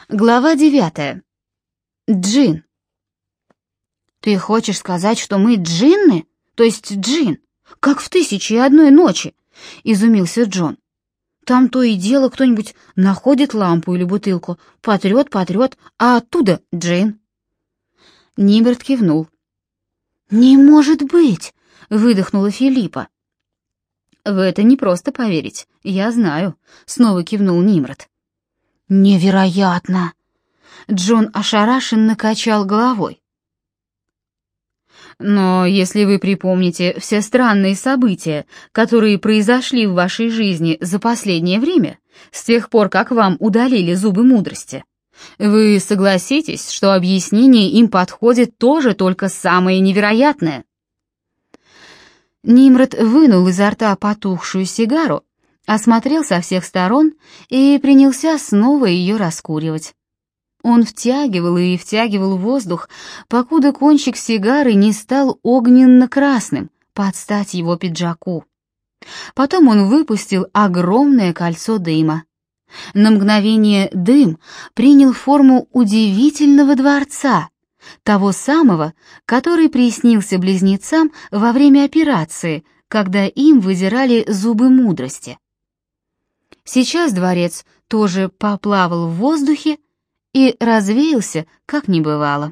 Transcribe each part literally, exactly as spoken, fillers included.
Глава девятая. Джин. «Ты хочешь сказать, что мы джинны? То есть джин? Как в «Тысяче и одной ночи»?» — изумился Джон. «Там то и дело кто-нибудь находит лампу или бутылку, потрет, потрет, а оттуда джин». Нимрод кивнул. «Не может быть!» — выдохнула Филиппа. «В это непросто поверить, я знаю», — снова кивнул Нимрод. «Невероятно!» Джон ошарашенно качал головой. «Но если вы припомните все странные события, которые произошли в вашей жизни за последнее время, с тех пор, как вам удалили зубы мудрости, вы согласитесь, что объяснение им подходит тоже только самое невероятное?» Нимрод вынул изо рта потухшую сигару, осмотрел со всех сторон и принялся снова ее раскуривать. Он втягивал и втягивал воздух, покуда кончик сигары не стал огненно-красным, под стать его пиджаку. Потом он выпустил огромное кольцо дыма. На мгновение дым принял форму удивительного дворца, того самого, который приснился близнецам во время операции, когда им выдирали зубы мудрости. Сейчас дворец тоже поплавал в воздухе и развеялся, как не бывало.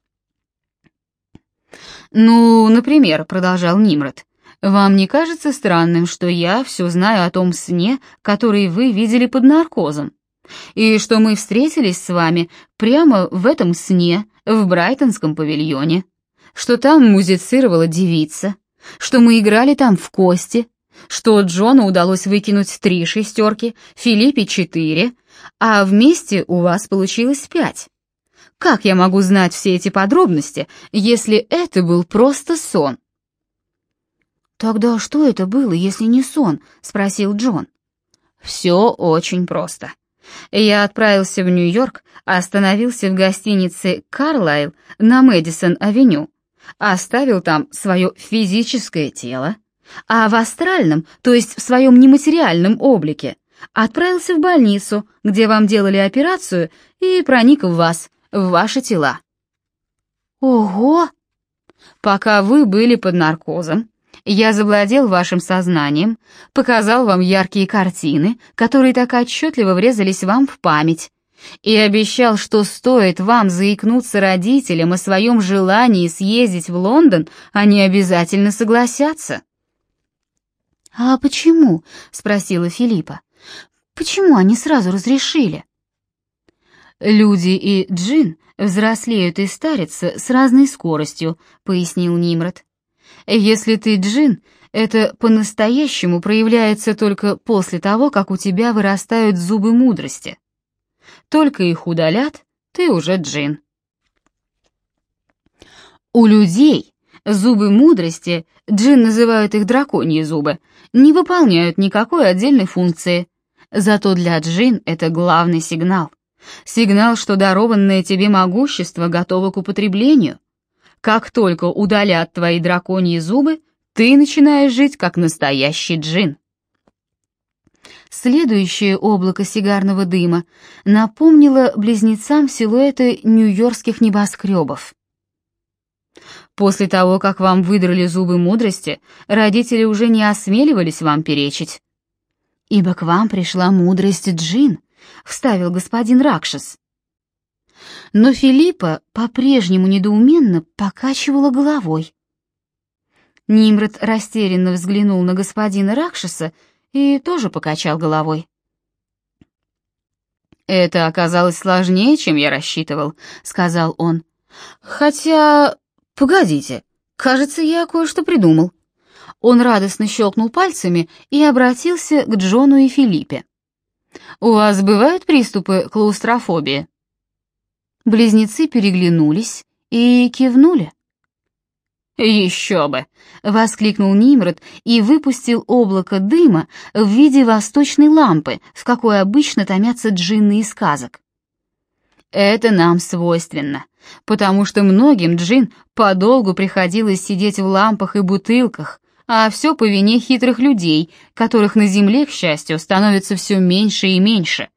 «Ну, например, — продолжал Нимрод, — вам не кажется странным, что я все знаю о том сне, который вы видели под наркозом, и что мы встретились с вами прямо в этом сне в Брайтонском павильоне, что там музицировала девица, что мы играли там в кости, что Джону удалось выкинуть три шестерки, Филиппе четыре, а вместе у вас получилось пять? Как я могу знать все эти подробности, если это был просто сон?» «Тогда что это было, если не сон?» — спросил Джон. «Все очень просто. Я отправился в Нью-Йорк, остановился в гостинице «Карлайл» на Мэдисон-авеню, оставил там свое физическое тело, а в астральном, то есть в своем нематериальном облике, отправился в больницу, где вам делали операцию, и проник в вас, в ваши тела». «Ого!» «Пока вы были под наркозом, я завладел вашим сознанием, показал вам яркие картины, которые так отчетливо врезались вам в память, и обещал, что стоит вам заикнуться родителям о своем желании съездить в Лондон, они обязательно согласятся». «А почему?» — спросила Филиппа. «Почему они сразу разрешили?» «Люди и джин взрослеют и старятся с разной скоростью», — пояснил Нимрод. «Если ты джин, это по-настоящему проявляется только после того, как у тебя вырастают зубы мудрости. Только их удалят, ты уже джин». У людей зубы мудрости, джин называют их драконьи зубы, не выполняют никакой отдельной функции. Зато для джин это главный сигнал. Сигнал, что дарованное тебе могущество готово к употреблению. Как только удалят твои драконьи зубы, ты начинаешь жить как настоящий джин. Следующее облако сигарного дыма напомнило близнецам силуэты нью-йоркских небоскребов. После того, как вам выдрали зубы мудрости, родители уже не осмеливались вам перечить. «Ибо к вам пришла мудрость джин», — вставил господин Ракшас. Но Филиппа по-прежнему недоуменно покачивала головой. Нимрод растерянно взглянул на господина Ракшаса и тоже покачал головой. «Это оказалось сложнее, чем я рассчитывал», — сказал он. «Хотя... погодите, кажется, я кое-что придумал». Он радостно щелкнул пальцами и обратился к Джону и Филиппе. «У вас бывают приступы клаустрофобии?» Близнецы переглянулись и кивнули. «Еще бы!» — воскликнул Нимрод и выпустил облако дыма в виде восточной лампы, в какой обычно томятся джинны из сказок. «Это нам свойственно, потому что многим джин подолгу приходилось сидеть в лампах и бутылках, а все по вине хитрых людей, которых на земле, к счастью, становится все меньше и меньше.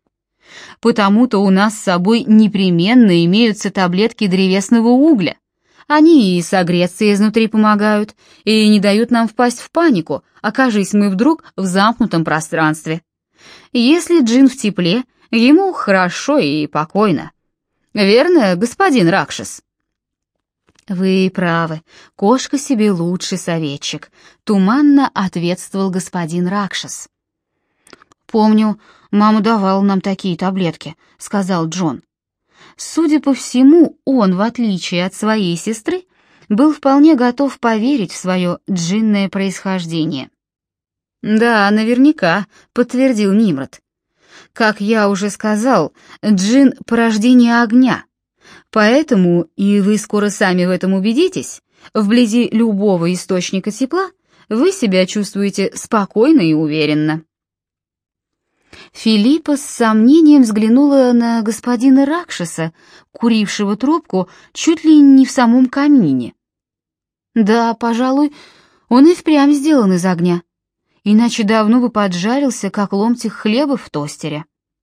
Потому-то у нас с собой непременно имеются таблетки древесного угля. Они и согреться изнутри помогают, и не дают нам впасть в панику, окажись мы вдруг в замкнутом пространстве. Если джин в тепле, ему хорошо и покойно. Верно, господин Ракшас? Вы правы, кошка себе лучший советчик, туманно ответствовал господин Ракшас. Помню, мама давала нам такие таблетки, сказал Джон. Судя по всему, он, в отличие от своей сестры, был вполне готов поверить в свое джинное происхождение. «Да, наверняка», — подтвердил Нимрод. «Как я уже сказал, джин — порождение огня. Поэтому, и вы скоро сами в этом убедитесь, вблизи любого источника тепла вы себя чувствуете спокойно и уверенно». Филиппа с сомнением взглянула на господина Ракшаса, курившего трубку чуть ли не в самом камине. Да, пожалуй, он и впрямь сделан из огня, иначе давно бы поджарился, как ломтик хлеба в тостере.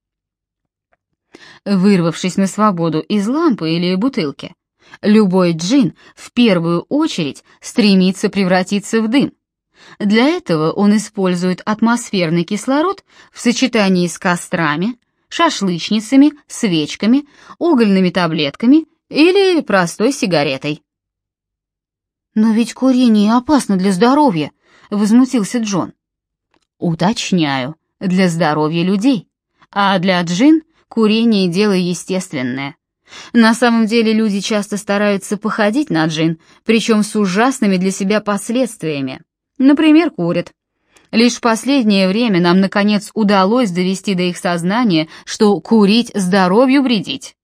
Вырвавшись на свободу из лампы или бутылки, любой джин в первую очередь стремится превратиться в дым. Для этого он использует атмосферный кислород в сочетании с кострами, шашлычницами, свечками, угольными таблетками или простой сигаретой. «Но ведь курение опасно для здоровья», — возмутился Джон. «Уточняю, для здоровья людей, а для джин курение — дело естественное. На самом деле люди часто стараются походить на джин, причем с ужасными для себя последствиями. Например, курят. Лишь в последнее время нам, наконец, удалось довести до их сознания, что курить здоровью вредить».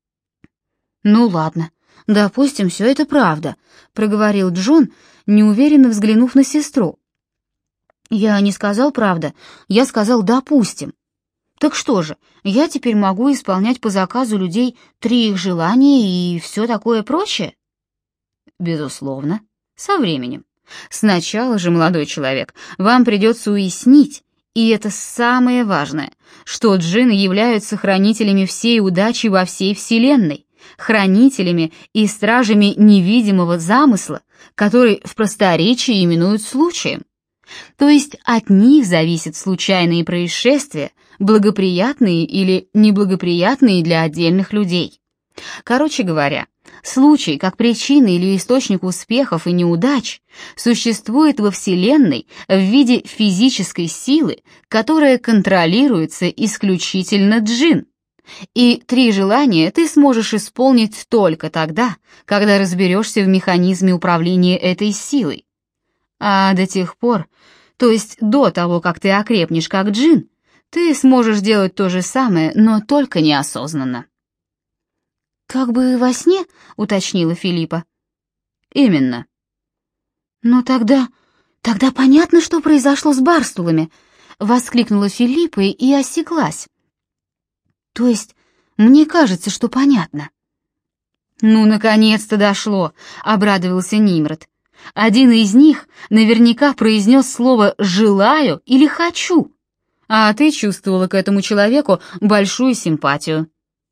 «Ну ладно, допустим, все это правда», — проговорил Джон, неуверенно взглянув на сестру. «Я не сказал правда, я сказал «допустим». Так что же, я теперь могу исполнять по заказу людей три их желания и все такое прочее?» «Безусловно, со временем. Сначала же, молодой человек, вам придется уяснить, и это самое важное, что джинны являются хранителями всей удачи во всей Вселенной, хранителями и стражами невидимого замысла, который в просторечии именуют случаем. То есть от них зависят случайные происшествия, благоприятные или неблагоприятные для отдельных людей. Короче говоря, случай, как причина или источник успехов и неудач, существует во Вселенной в виде физической силы, которая контролируется исключительно джин. И три желания ты сможешь исполнить только тогда, когда разберешься в механизме управления этой силой. А до тех пор, то есть до того, как ты окрепнешь как джин, ты сможешь делать то же самое, но только неосознанно. «Как бы во сне?» — уточнила Филиппа. «Именно». «Но тогда... тогда понятно, что произошло с Барстулами», — воскликнула Филиппа и осеклась. «То есть мне кажется, что понятно». «Ну, наконец-то дошло», — обрадовался Нимрод. «Один из них наверняка произнес слово «желаю» или «хочу», а ты чувствовала к этому человеку большую симпатию».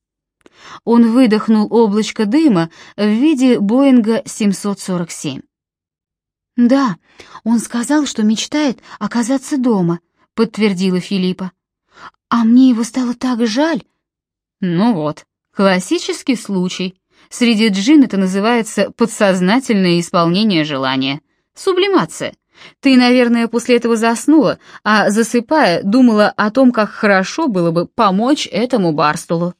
Он выдохнул облачко дыма в виде Боинга семьсот сорок семь. «Да, он сказал, что мечтает оказаться дома», — подтвердила Филиппа. «А мне его стало так жаль». «Ну вот, классический случай. Среди джин это называется подсознательное исполнение желания. Сублимация. Ты, наверное, после этого заснула, а, засыпая, думала о том, как хорошо было бы помочь этому Барстулу».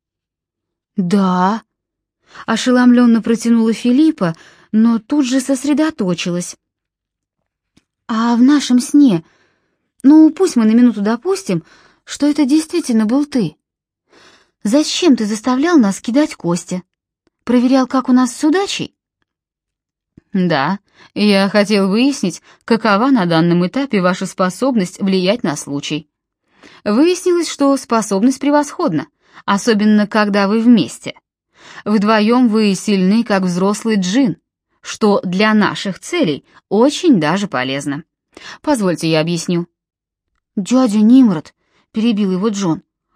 «Да», — ошеломленно протянула Филиппа, но тут же сосредоточилась. «А в нашем сне, ну пусть мы на минуту допустим, что это действительно был ты. Зачем ты заставлял нас кидать кости? Проверял, как у нас с удачей?» «Да, я хотел выяснить, какова на данном этапе ваша способность влиять на случай. Выяснилось, что способность превосходна, особенно когда вы вместе. Вдвоем вы сильны, как взрослый джин, что для наших целей очень даже полезно. Позвольте, я объясню». «Дядя Нимрод», — перебил его Джон, —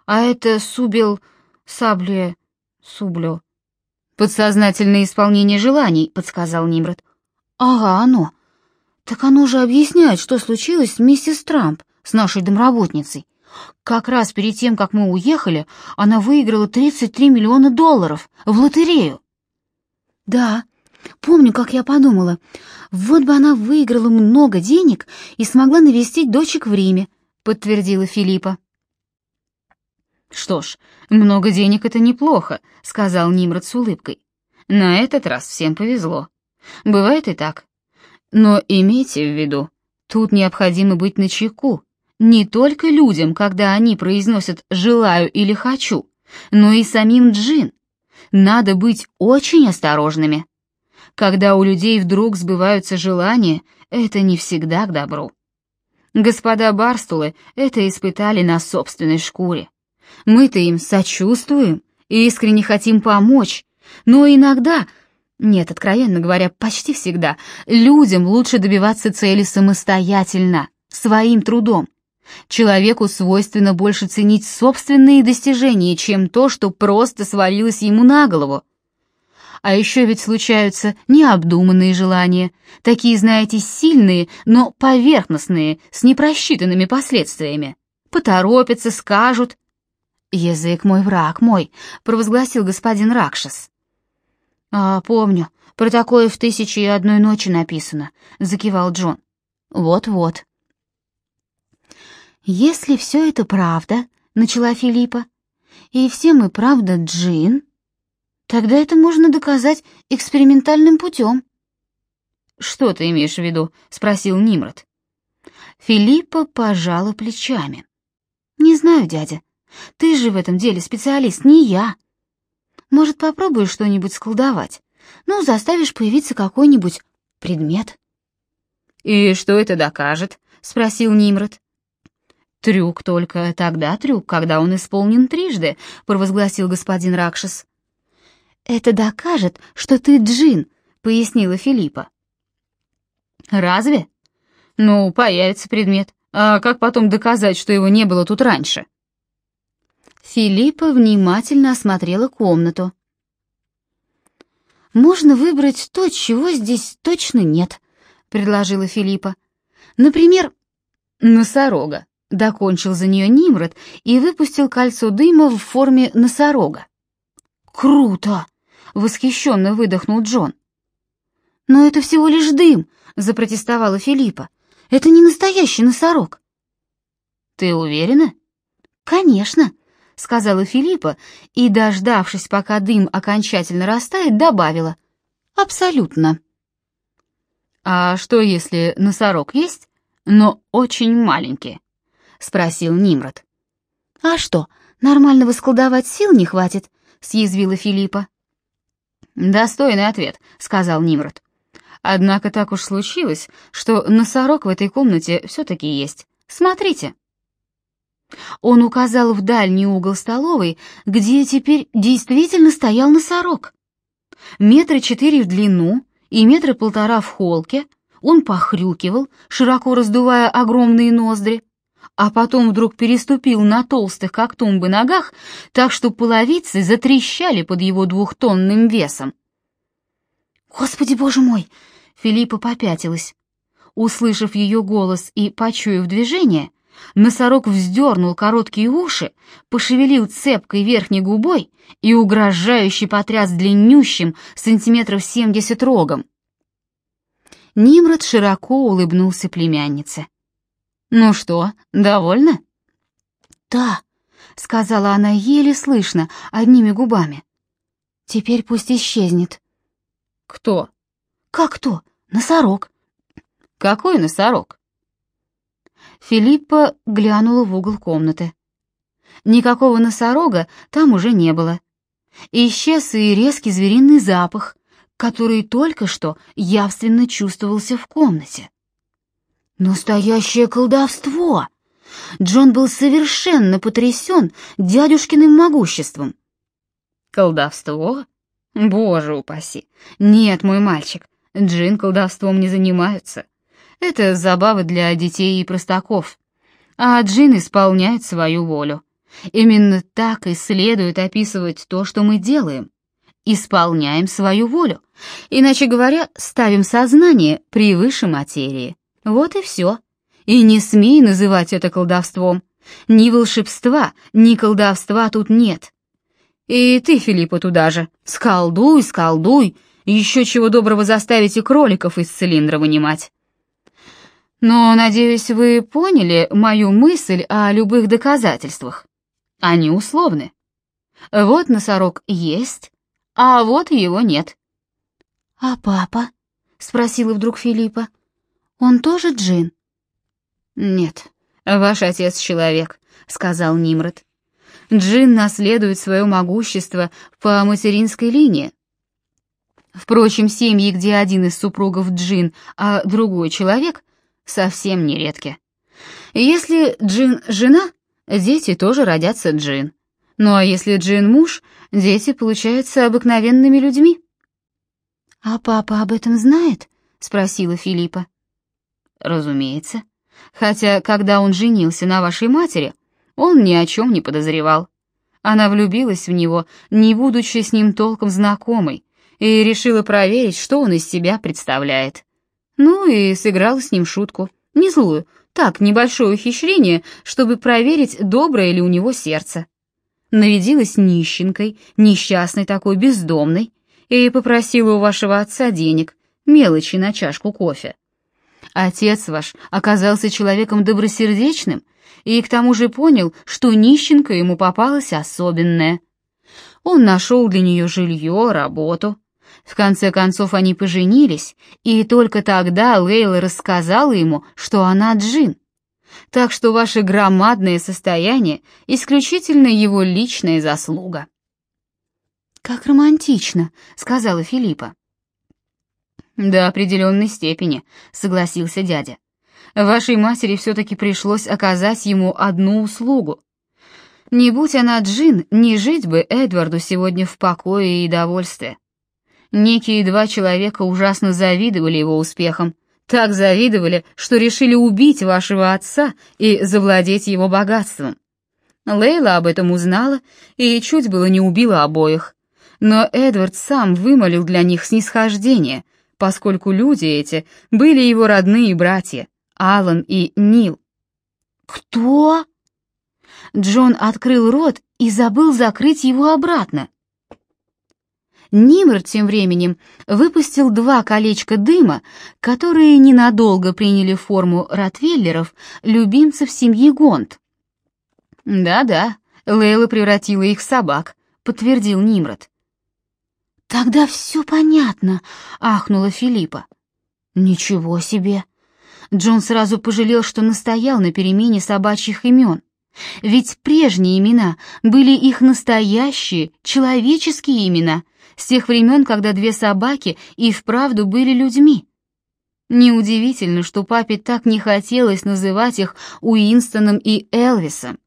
А это субил... сабле... сублю... «Подсознательное исполнение желаний», — подсказал Нимрод. «Ага, оно. Так оно же объясняет, что случилось с миссис Трамп, с нашей домработницей. Как раз перед тем, как мы уехали, она выиграла тридцать три миллиона долларов в лотерею». «Да, помню, как я подумала, вот бы она выиграла много денег и смогла навестить дочек в Риме», — подтвердила Филиппа. «Что ж, много денег — это неплохо», — сказал Нимрод с улыбкой. «На этот раз всем повезло. Бывает и так. Но имейте в виду, тут необходимо быть начеку. Не только людям, когда они произносят «желаю» или «хочу», но и самим джин. Надо быть очень осторожными. Когда у людей вдруг сбываются желания, это не всегда к добру. Господа Барстулы это испытали на собственной шкуре. Мы-то им сочувствуем и искренне хотим помочь, но иногда, нет, откровенно говоря, почти всегда, людям лучше добиваться цели самостоятельно, своим трудом. Человеку свойственно больше ценить собственные достижения, чем то, что просто свалилось ему на голову. А еще ведь случаются необдуманные желания, такие, знаете, сильные, но поверхностные, с непросчитанными последствиями. Поторопятся, скажут. «Язык мой, враг мой», — провозгласил господин Ракшас. «А, помню, про такое в «Тысяче и одной ночи» написано», — закивал Джон. «Вот-вот». «Если все это правда», — начала Филиппа, «и все мы правда джин, тогда это можно доказать экспериментальным путем». «Что ты имеешь в виду?» — спросил Нимрод. Филиппа пожала плечами. «Не знаю, дядя. Ты же в этом деле специалист, не я. Может, попробуешь что-нибудь сколдовать? Ну, заставишь появиться какой-нибудь предмет». «И что это докажет?» — спросил Нимрод. «Трюк только тогда трюк, когда он исполнен трижды», — провозгласил господин Ракшас. «Это докажет, что ты джин», — пояснила Филиппа. «Разве? Ну, появится предмет. А как потом доказать, что его не было тут раньше?» Филиппа внимательно осмотрела комнату. «Можно выбрать то, чего здесь точно нет», — предложила Филиппа. «Например, носорога», — докончил за нее Нимрод и выпустил кольцо дыма в форме носорога. «Круто!» — восхищенно выдохнул Джон. «Но это всего лишь дым», — запротестовала Филиппа. «Это не настоящий носорог». «Ты уверена?» «Конечно», — сказала Филиппа и, дождавшись, пока дым окончательно растает, добавила. «Абсолютно». «А что, если носорог есть, но очень маленький?» — спросил Нимрод. «А что, нормального сколдовать сил не хватит?» — съязвила Филиппа. «Достойный ответ», — сказал Нимрод. «Однако так уж случилось, что носорог в этой комнате все-таки есть. Смотрите». Он указал в дальний угол столовой, где теперь действительно стоял носорог. Метра четыре в длину и метра полтора в холке, он похрюкивал, широко раздувая огромные ноздри, а потом вдруг переступил на толстых, как тумбы, ногах, так что половицы затрещали под его двухтонным весом. «Господи, боже мой!» — Филиппа попятилась. Услышав ее голос и почуяв движение, носорог вздернул короткие уши, пошевелил цепкой верхней губой и угрожающе потряс длиннющим сантиметров семьдесят рогом. Нимрод широко улыбнулся племяннице. «Ну что, довольна?» «Да», — сказала она еле слышно, одними губами. «Теперь пусть исчезнет». «Кто?» «Как кто? Носорог». «Какой носорог?» Филиппа глянула в угол комнаты. Никакого носорога там уже не было. Исчез и резкий звериный запах, который только что явственно чувствовался в комнате. Настоящее колдовство! Джон был совершенно потрясен дядюшкиным могуществом. «Колдовство? Боже упаси! Нет, мой мальчик, джин колдовством не занимаются. Это забавы для детей и простаков, а джин исполняет свою волю. Именно так и следует описывать то, что мы делаем. Исполняем свою волю. Иначе говоря, ставим сознание превыше материи. Вот и все. И не смей называть это колдовством. Ни волшебства, ни колдовства тут нет. И ты, Филиппа, туда же. Сколдуй, сколдуй. Еще чего доброго заставите кроликов из цилиндра вынимать. Но, надеюсь, вы поняли мою мысль о любых доказательствах. Они условны. Вот носорог есть, а вот его нет. «А папа?» — спросила вдруг Филиппа. «Он тоже джин?» «Нет, ваш отец человек», — сказал Нимрод. «Джин наследует свое могущество по материнской линии. Впрочем, семьи, где один из супругов джин, а другой человек, совсем нередки. Если джин жена, дети тоже родятся джин. Ну а если джин муж, дети получаются обыкновенными людьми». «А папа об этом знает?» — спросила Филиппа. «Разумеется. Хотя, когда он женился на вашей матери, он ни о чем не подозревал. Она влюбилась в него, не будучи с ним толком знакомой, и решила проверить, что он из себя представляет. Ну и сыграла с ним шутку, не злую, так, небольшое ухищрение, чтобы проверить, доброе ли у него сердце. Нарядилась нищенкой, несчастной такой, бездомной, и попросила у вашего отца денег, мелочи на чашку кофе. Отец ваш оказался человеком добросердечным и к тому же понял, что нищенка ему попалась особенная. Он нашел для нее жилье, работу. В конце концов они поженились, и только тогда Лейла рассказала ему, что она джин. Так что ваше громадное состояние — исключительно его личная заслуга». «Как романтично», — сказала Филиппа. «До определенной степени», — согласился дядя. «Вашей матери все-таки пришлось оказать ему одну услугу. Не будь она джин, не жить бы Эдварду сегодня в покое и довольстве. Некие два человека ужасно завидовали его успехам, так завидовали, что решили убить вашего отца и завладеть его богатством. Лейла об этом узнала и чуть было не убила обоих. Но Эдвард сам вымолил для них снисхождение, поскольку люди эти были его родные братья, Алан и Нил». «Кто?» Джон открыл рот и забыл закрыть его обратно. Нимрод тем временем выпустил два колечка дыма, которые ненадолго приняли форму ротвейлеров, любимцев семьи Гонт. «Да-да, Лейла превратила их в собак», — подтвердил Нимрод. «Тогда все понятно», — ахнула Филиппа. «Ничего себе!» Джон сразу пожалел, что настоял на перемене собачьих имен. Ведь прежние имена были их настоящие, человеческие имена, с тех времен, когда две собаки и вправду были людьми. Неудивительно, что папе так не хотелось называть их Уинстоном и Элвисом.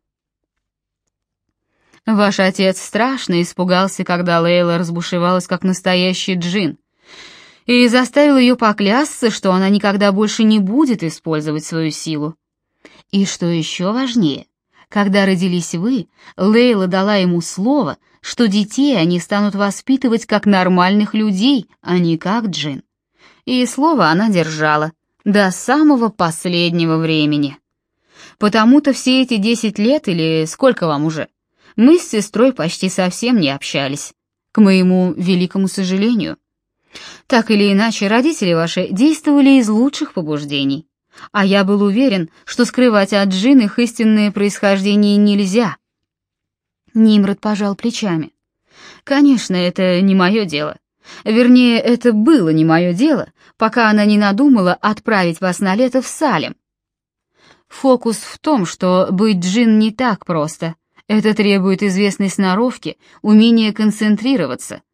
Ваш отец страшно испугался, когда Лейла разбушевалась как настоящий джин, и заставил ее поклясться, что она никогда больше не будет использовать свою силу. И что еще важнее, когда родились вы, Лейла дала ему слово, что детей они станут воспитывать как нормальных людей, а не как джин. И слово она держала до самого последнего времени. Потому-то все эти десять лет, или сколько вам уже, мы с сестрой почти совсем не общались, к моему великому сожалению. Так или иначе, родители ваши действовали из лучших побуждений, а я был уверен, что скрывать от джин их истинное происхождение нельзя. Нимрод пожал плечами. Конечно, это не мое дело. Вернее, это было не мое дело, пока она не надумала отправить вас на лето в Салем. Фокус в том, что быть джин не так просто. Это требует известной сноровки, умения концентрироваться.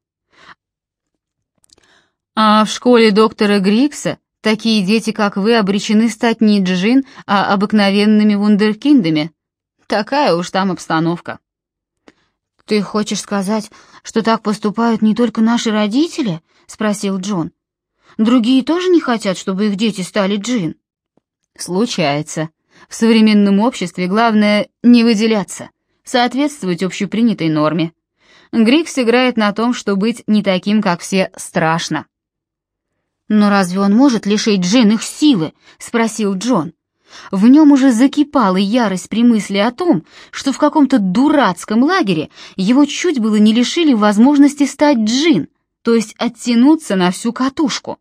А в школе доктора Грикса такие дети, как вы, обречены стать не джин, а обыкновенными вундеркиндами. Такая уж там обстановка. «Ты хочешь сказать, что так поступают не только наши родители?» — спросил Джон. «Другие тоже не хотят, чтобы их дети стали джин?» «Случается. В современном обществе главное не выделяться», — соответствовать общепринятой норме. Грикс играет на том, что быть не таким, как все, страшно. «Но разве он может лишить Джин их силы?» — спросил Джон. В нем уже закипала ярость при мысли о том, что в каком-то дурацком лагере его чуть было не лишили возможности стать Джин, то есть оттянуться на всю катушку.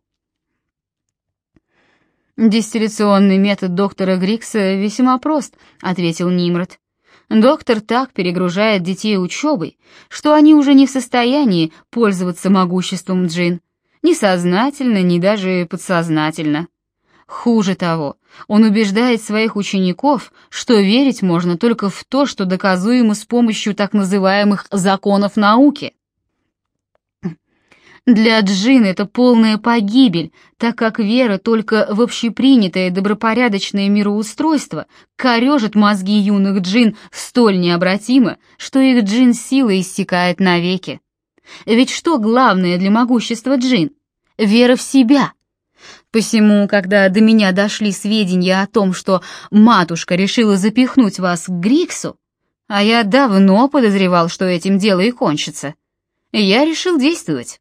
«Дистилляционный метод доктора Грикса весьма прост», — ответил Нимрод. «Доктор так перегружает детей учебой, что они уже не в состоянии пользоваться могуществом Джин, ни сознательно, ни даже подсознательно. Хуже того, он убеждает своих учеников, что верить можно только в то, что доказуемо с помощью так называемых законов науки. Для Джин это полная погибель, так как вера только в общепринятое добропорядочное мироустройство корежит мозги юных Джин столь необратимо, что их Джин-сила иссякает навеки. Ведь что главное для могущества Джин? Вера в себя. Посему, когда до меня дошли сведения о том, что матушка решила запихнуть вас к Гриксу, а я давно подозревал, что этим дело и кончится, я решил действовать.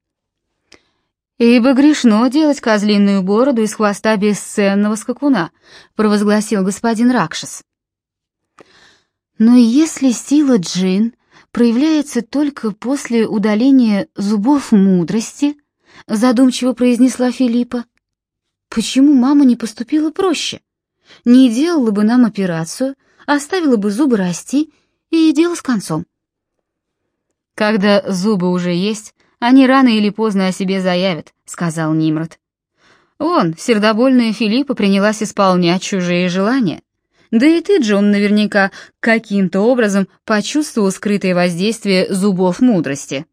«Ибо грешно делать козлиную бороду из хвоста бесценного скакуна», — провозгласил господин Ракшас. «Но если сила Джин проявляется только после удаления зубов мудрости», — задумчиво произнесла Филиппа, «почему мама не поступила проще? Не делала бы нам операцию, оставила бы зубы расти, и дело с концом». «Когда зубы уже есть, они рано или поздно о себе заявят», — сказал Нимрод. «Вон, сердобольная Филиппа принялась исполнять чужие желания. Да и ты, Джон, наверняка каким-то образом почувствовал скрытое воздействие зубов мудрости».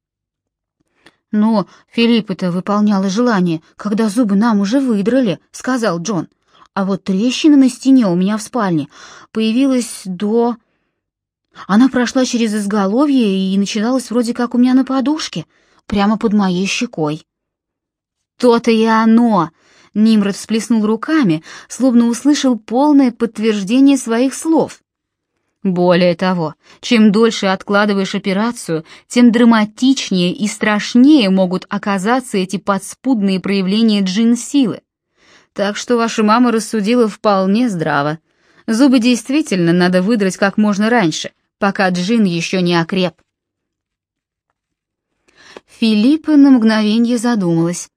«Но Филиппа-то выполняла желание, когда зубы нам уже выдрали», — сказал Джон. «А вот трещина на стене у меня в спальне появилась до...» Она прошла через изголовье и начиналась вроде как у меня на подушке, прямо под моей щекой. «То-то и оно!» — Нимрод всплеснул руками, словно услышал полное подтверждение своих слов. «Более того, чем дольше откладываешь операцию, тем драматичнее и страшнее могут оказаться эти подспудные проявления джин-силы. Так что ваша мама рассудила вполне здраво. Зубы действительно надо выдрать как можно раньше, пока джин еще не окреп». Филиппа на мгновенье задумалась.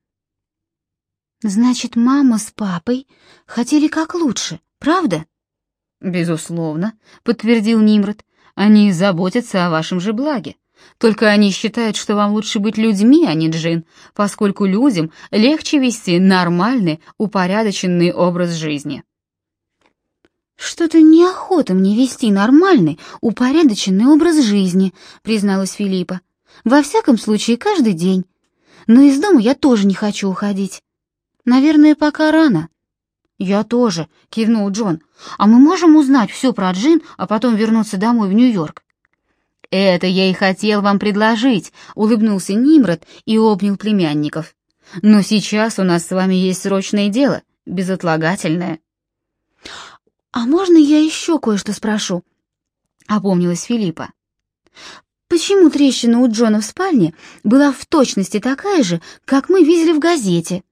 «Значит, мама с папой хотели как лучше, правда?» «Безусловно», — подтвердил Нимрод. «Они заботятся о вашем же благе. Только они считают, что вам лучше быть людьми, а не джин, поскольку людям легче вести нормальный, упорядоченный образ жизни». «Что-то неохота мне вести нормальный, упорядоченный образ жизни», — призналась Филиппа. «Во всяком случае, каждый день. Но из дома я тоже не хочу уходить. Наверное, пока рано». «Я тоже», — кивнул Джон. «А мы можем узнать все про Джин, а потом вернуться домой в Нью-Йорк?» «Это я и хотел вам предложить», — улыбнулся Нимрод и обнял племянников. «Но сейчас у нас с вами есть срочное дело, безотлагательное». «А можно я еще кое-что спрошу?» — опомнилась Филиппа. «Почему трещина у Джона в спальне была в точности такая же, как мы видели в газете?»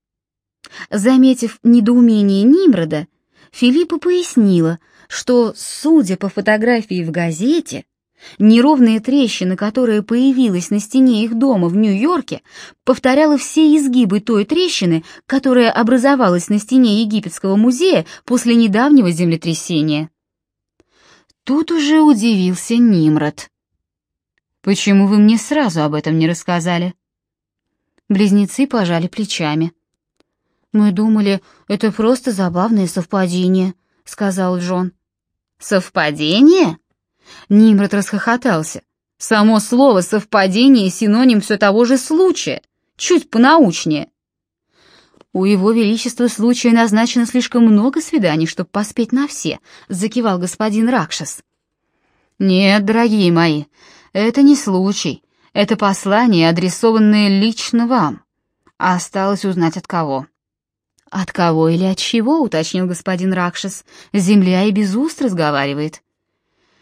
Заметив недоумение Нимрода, Филиппа пояснила, что, судя по фотографии в газете, неровная трещина, которая появилась на стене их дома в Нью-Йорке, повторяла все изгибы той трещины, которая образовалась на стене Египетского музея после недавнего землетрясения. Тут уже удивился Нимрод. «Почему вы мне сразу об этом не рассказали?» Близнецы пожали плечами. «Мы думали, это просто забавное совпадение», — сказал Джон. «Совпадение?» Нимрод расхохотался. «Само слово «совпадение» — синоним все того же случая, чуть понаучнее». «У его величества случая назначено слишком много свиданий, чтобы поспеть на все», — закивал господин Ракшас. «Нет, дорогие мои, это не случай, это послание, адресованное лично вам. А осталось узнать от кого». «От кого или от чего?» — уточнил господин Ракшас. «Земля и без уст разговаривает».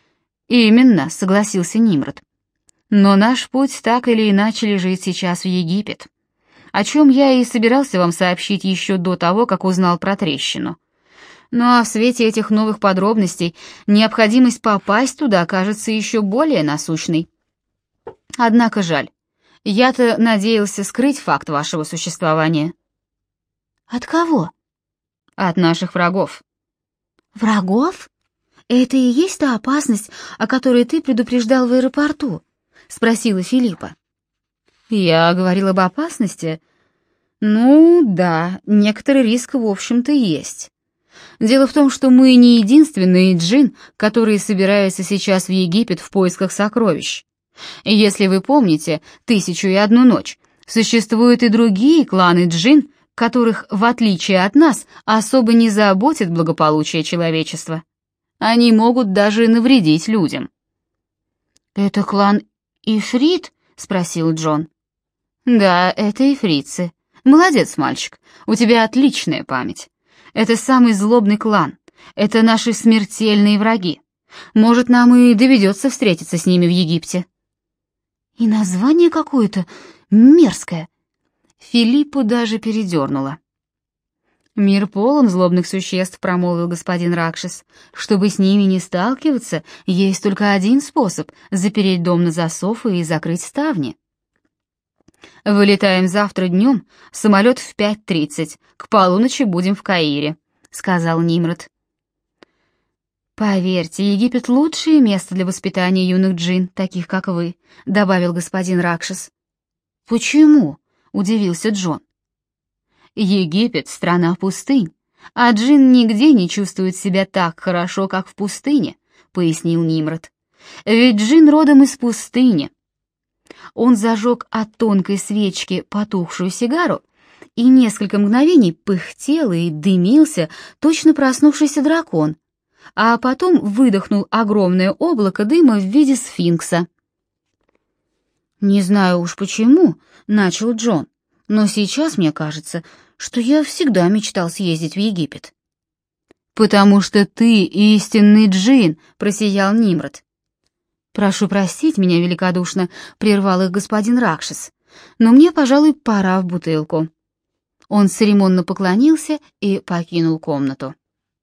«Именно», — согласился Нимрод. «Но наш путь так или иначе лежит сейчас в Египет, о чем я и собирался вам сообщить еще до того, как узнал про трещину. Ну а в свете этих новых подробностей необходимость попасть туда кажется еще более насущной. Однако жаль. Я-то надеялся скрыть факт вашего существования». «От кого?» «От наших врагов». «Врагов? Это и есть та опасность, о которой ты предупреждал в аэропорту?» — спросила Филиппа. «Я говорил об опасности? Ну, да, некоторый риск, в общем-то, есть. Дело в том, что мы не единственные джинн, которые собираются сейчас в Египет в поисках сокровищ. Если вы помните «Тысячу и одну ночь», существуют и другие кланы джинн, которых, в отличие от нас, особо не заботит благополучие человечества. Они могут даже навредить людям». «Это клан Ифрит?» — спросил Джон. «Да, это ифритцы. Молодец, мальчик, у тебя отличная память. Это самый злобный клан, это наши смертельные враги. Может, нам и доведется встретиться с ними в Египте». «И название какое-то мерзкое». Филиппу даже передернуло. «Мир полон злобных существ», — промолвил господин Ракшас. «Чтобы с ними не сталкиваться, есть только один способ — запереть дом на засов и закрыть ставни». «Вылетаем завтра днем, самолет в пять тридцать, к полуночи будем в Каире», — сказал Нимрод. «Поверьте, Египет — лучшее место для воспитания юных джинн, таких как вы», — добавил господин Ракшас. «Почему?» — удивился Джон. «Египет — страна пустынь, а джинн нигде не чувствует себя так хорошо, как в пустыне», — пояснил Нимрод. «Ведь джинн родом из пустыни». Он зажег от тонкой свечки потухшую сигару и несколько мгновений пыхтел и дымился, точно проснувшийся дракон, а потом выдохнул огромное облако дыма в виде сфинкса. «Не знаю уж почему», — начал Джон, «но сейчас мне кажется, что я всегда мечтал съездить в Египет». «Потому что ты истинный джинн», — просиял Нимрод. «Прошу простить меня великодушно», — прервал их господин Ракшас, «но мне, пожалуй, пора в бутылку». Он церемонно поклонился и покинул комнату.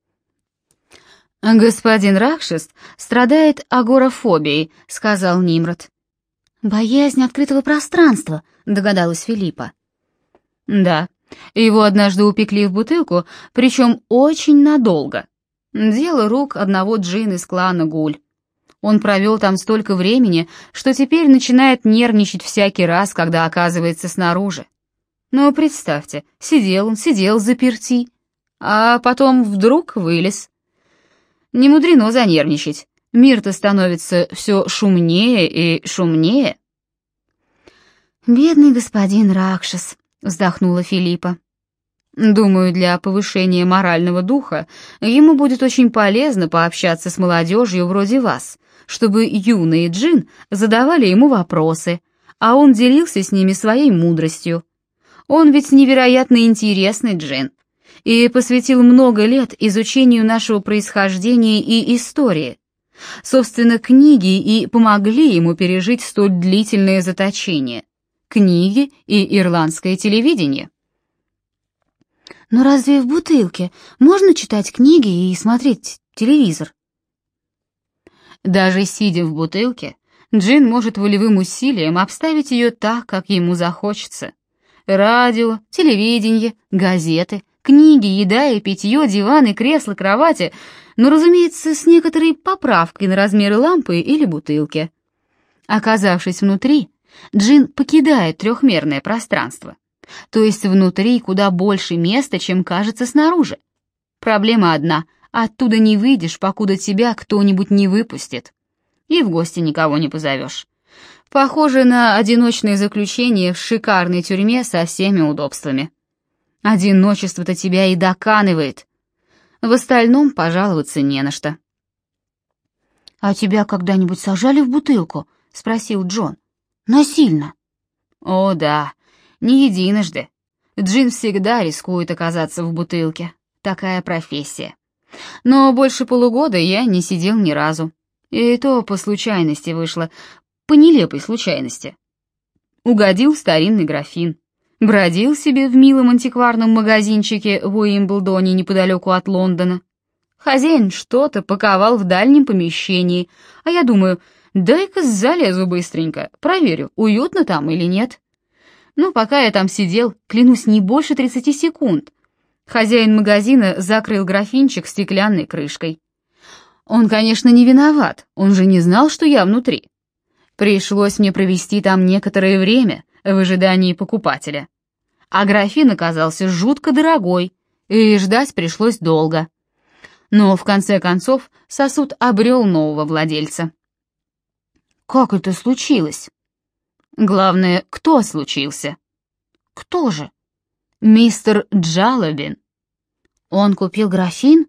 «Господин Ракшас страдает агорафобией», — сказал Нимрод. «Боязнь открытого пространства», — догадалась Филиппа. «Да, его однажды упекли в бутылку, причем очень надолго. Дело рук одного джинна из клана Гуль. Он провел там столько времени, что теперь начинает нервничать всякий раз, когда оказывается снаружи. Но представьте, сидел он, сидел заперти, а потом вдруг вылез. Не мудрено занервничать, мир-то становится все шумнее и шумнее». «Бедный господин Ракшас», — вздохнула Филиппа. «Думаю, для повышения морального духа ему будет очень полезно пообщаться с молодежью вроде вас, чтобы юные джинн задавали ему вопросы, а он делился с ними своей мудростью. Он ведь невероятно интересный джинн и посвятил много лет изучению нашего происхождения и истории. Собственно, книги и помогли ему пережить столь длительное заточение. Книги и ирландское телевидение». «Но разве в бутылке можно читать книги и смотреть телевизор?» Даже сидя в бутылке, джинн может волевым усилием обставить ее так, как ему захочется. Радио, телевидение, газеты, книги, еда и питье, диваны, кресла, кровати, но, разумеется, с некоторой поправкой на размеры лампы или бутылки. Оказавшись внутри, джинн покидает трехмерное пространство, то есть внутри куда больше места, чем кажется снаружи. Проблема одна — оттуда не выйдешь, покуда тебя кто-нибудь не выпустит. И в гости никого не позовешь. Похоже на одиночное заключение в шикарной тюрьме со всеми удобствами. Одиночество-то тебя и доканывает. В остальном пожаловаться не на что». «А тебя когда-нибудь сажали в бутылку?» — спросил Джон. «Насильно?» «О да, не единожды. Джинн всегда рискует оказаться в бутылке. Такая профессия. Но больше полугода я не сидел ни разу. И то по случайности вышло, по нелепой случайности. Угодил в старинный графин. Бродил себе в милом антикварном магазинчике в Уимблдоне неподалеку от Лондона. Хозяин что-то паковал в дальнем помещении, а я думаю, дай-ка залезу быстренько, проверю, уютно там или нет. Ну, пока я там сидел, клянусь, не больше тридцати секунд, хозяин магазина закрыл графинчик стеклянной крышкой. Он, конечно, не виноват, он же не знал, что я внутри. Пришлось мне провести там некоторое время в ожидании покупателя. А графин оказался жутко дорогой, и ждать пришлось долго. Но в конце концов сосуд обрел нового владельца. Как это случилось? Главное, кто случился? Кто же? Мистер Джалобин. Он купил графин?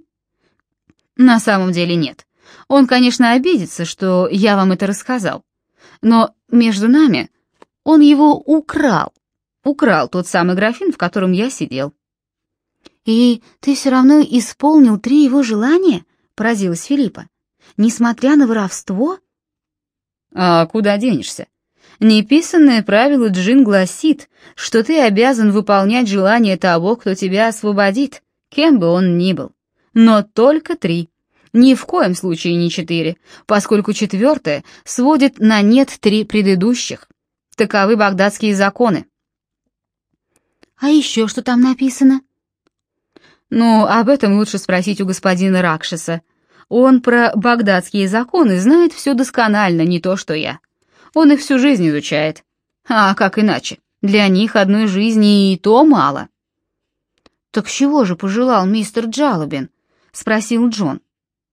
На самом деле нет. Он, конечно, обидится, что я вам это рассказал. Но между нами он его украл. Украл тот самый графин, в котором я сидел. «И ты все равно исполнил три его желания?» — поразилась Филиппа. «Несмотря на воровство?» «А куда денешься? Неписанное правило Джин гласит, что ты обязан выполнять желание того, кто тебя освободит, кем бы он ни был. Но только три. Ни в коем случае не четыре, поскольку четвертое сводит на нет три предыдущих. Таковы багдадские законы». «А еще что там написано?» «Ну, об этом лучше спросить у господина Ракшиса. Он про багдадские законы знает все досконально, не то что я. Он их всю жизнь изучает. А как иначе? Для них одной жизни и то мало». «Так чего же пожелал мистер Джалобин?» — спросил Джон.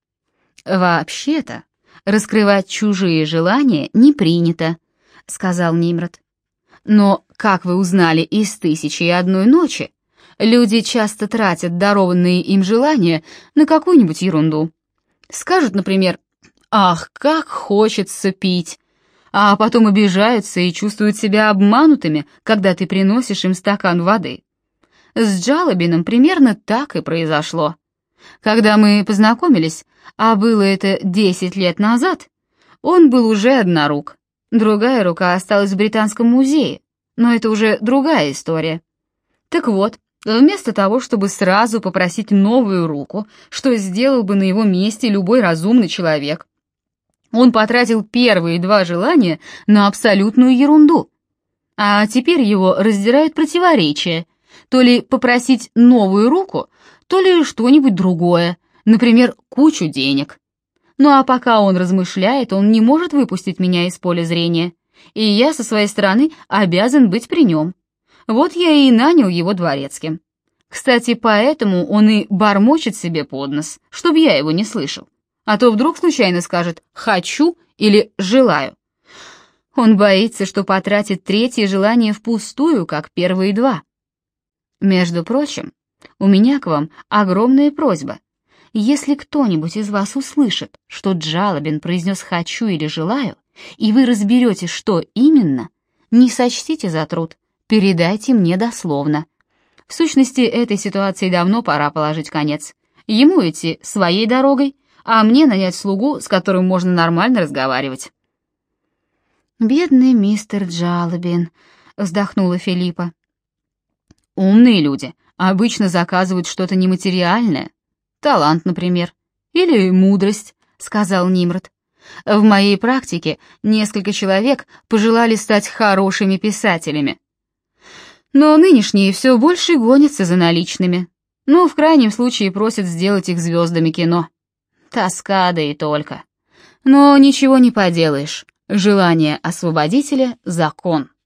«Вообще-то, раскрывать чужие желания не принято», — сказал Нимрод. «Но, как вы узнали из «Тысячи и одной ночи», люди часто тратят дарованные им желания на какую-нибудь ерунду. Скажут, например, «Ах, как хочется пить», а потом обижаются и чувствуют себя обманутыми, когда ты приносишь им стакан воды. С Джалобином примерно так и произошло. Когда мы познакомились, а было это десять лет назад, он был уже однорук. Другая рука осталась в Британском музее, но это уже другая история. Так вот, вместо того, чтобы сразу попросить новую руку, что сделал бы на его месте любой разумный человек, он потратил первые два желания на абсолютную ерунду. А теперь его раздирают противоречия. То ли попросить новую руку, то ли что-нибудь другое, например, кучу денег. Ну а пока он размышляет, он не может выпустить меня из поля зрения, и я со своей стороны обязан быть при нем. Вот я и нанял его дворецким. Кстати, поэтому он и бормочет себе под нос, чтобы я его не слышал. А то вдруг случайно скажет «хочу» или «желаю». Он боится, что потратит третье желание впустую, как первые два. Между прочим, у меня к вам огромная просьба. Если кто-нибудь из вас услышит, что Джалобин произнес «хочу» или «желаю», и вы разберете, что именно, не сочтите за труд, передайте мне дословно. В сущности, этой ситуации давно пора положить конец. Ему идти своей дорогой, а мне нанять слугу, с которым можно нормально разговаривать. «Бедный мистер Джалобин», — вздохнула Филиппа. «Умные люди обычно заказывают что-то нематериальное. Талант, например, или мудрость», — сказал Нимрод. «В моей практике несколько человек пожелали стать хорошими писателями. Но нынешние все больше гонятся за наличными. Ну, в крайнем случае просят сделать их звездами кино. Тоска, да и только. Но ничего не поделаешь. Желание освободителя — закон».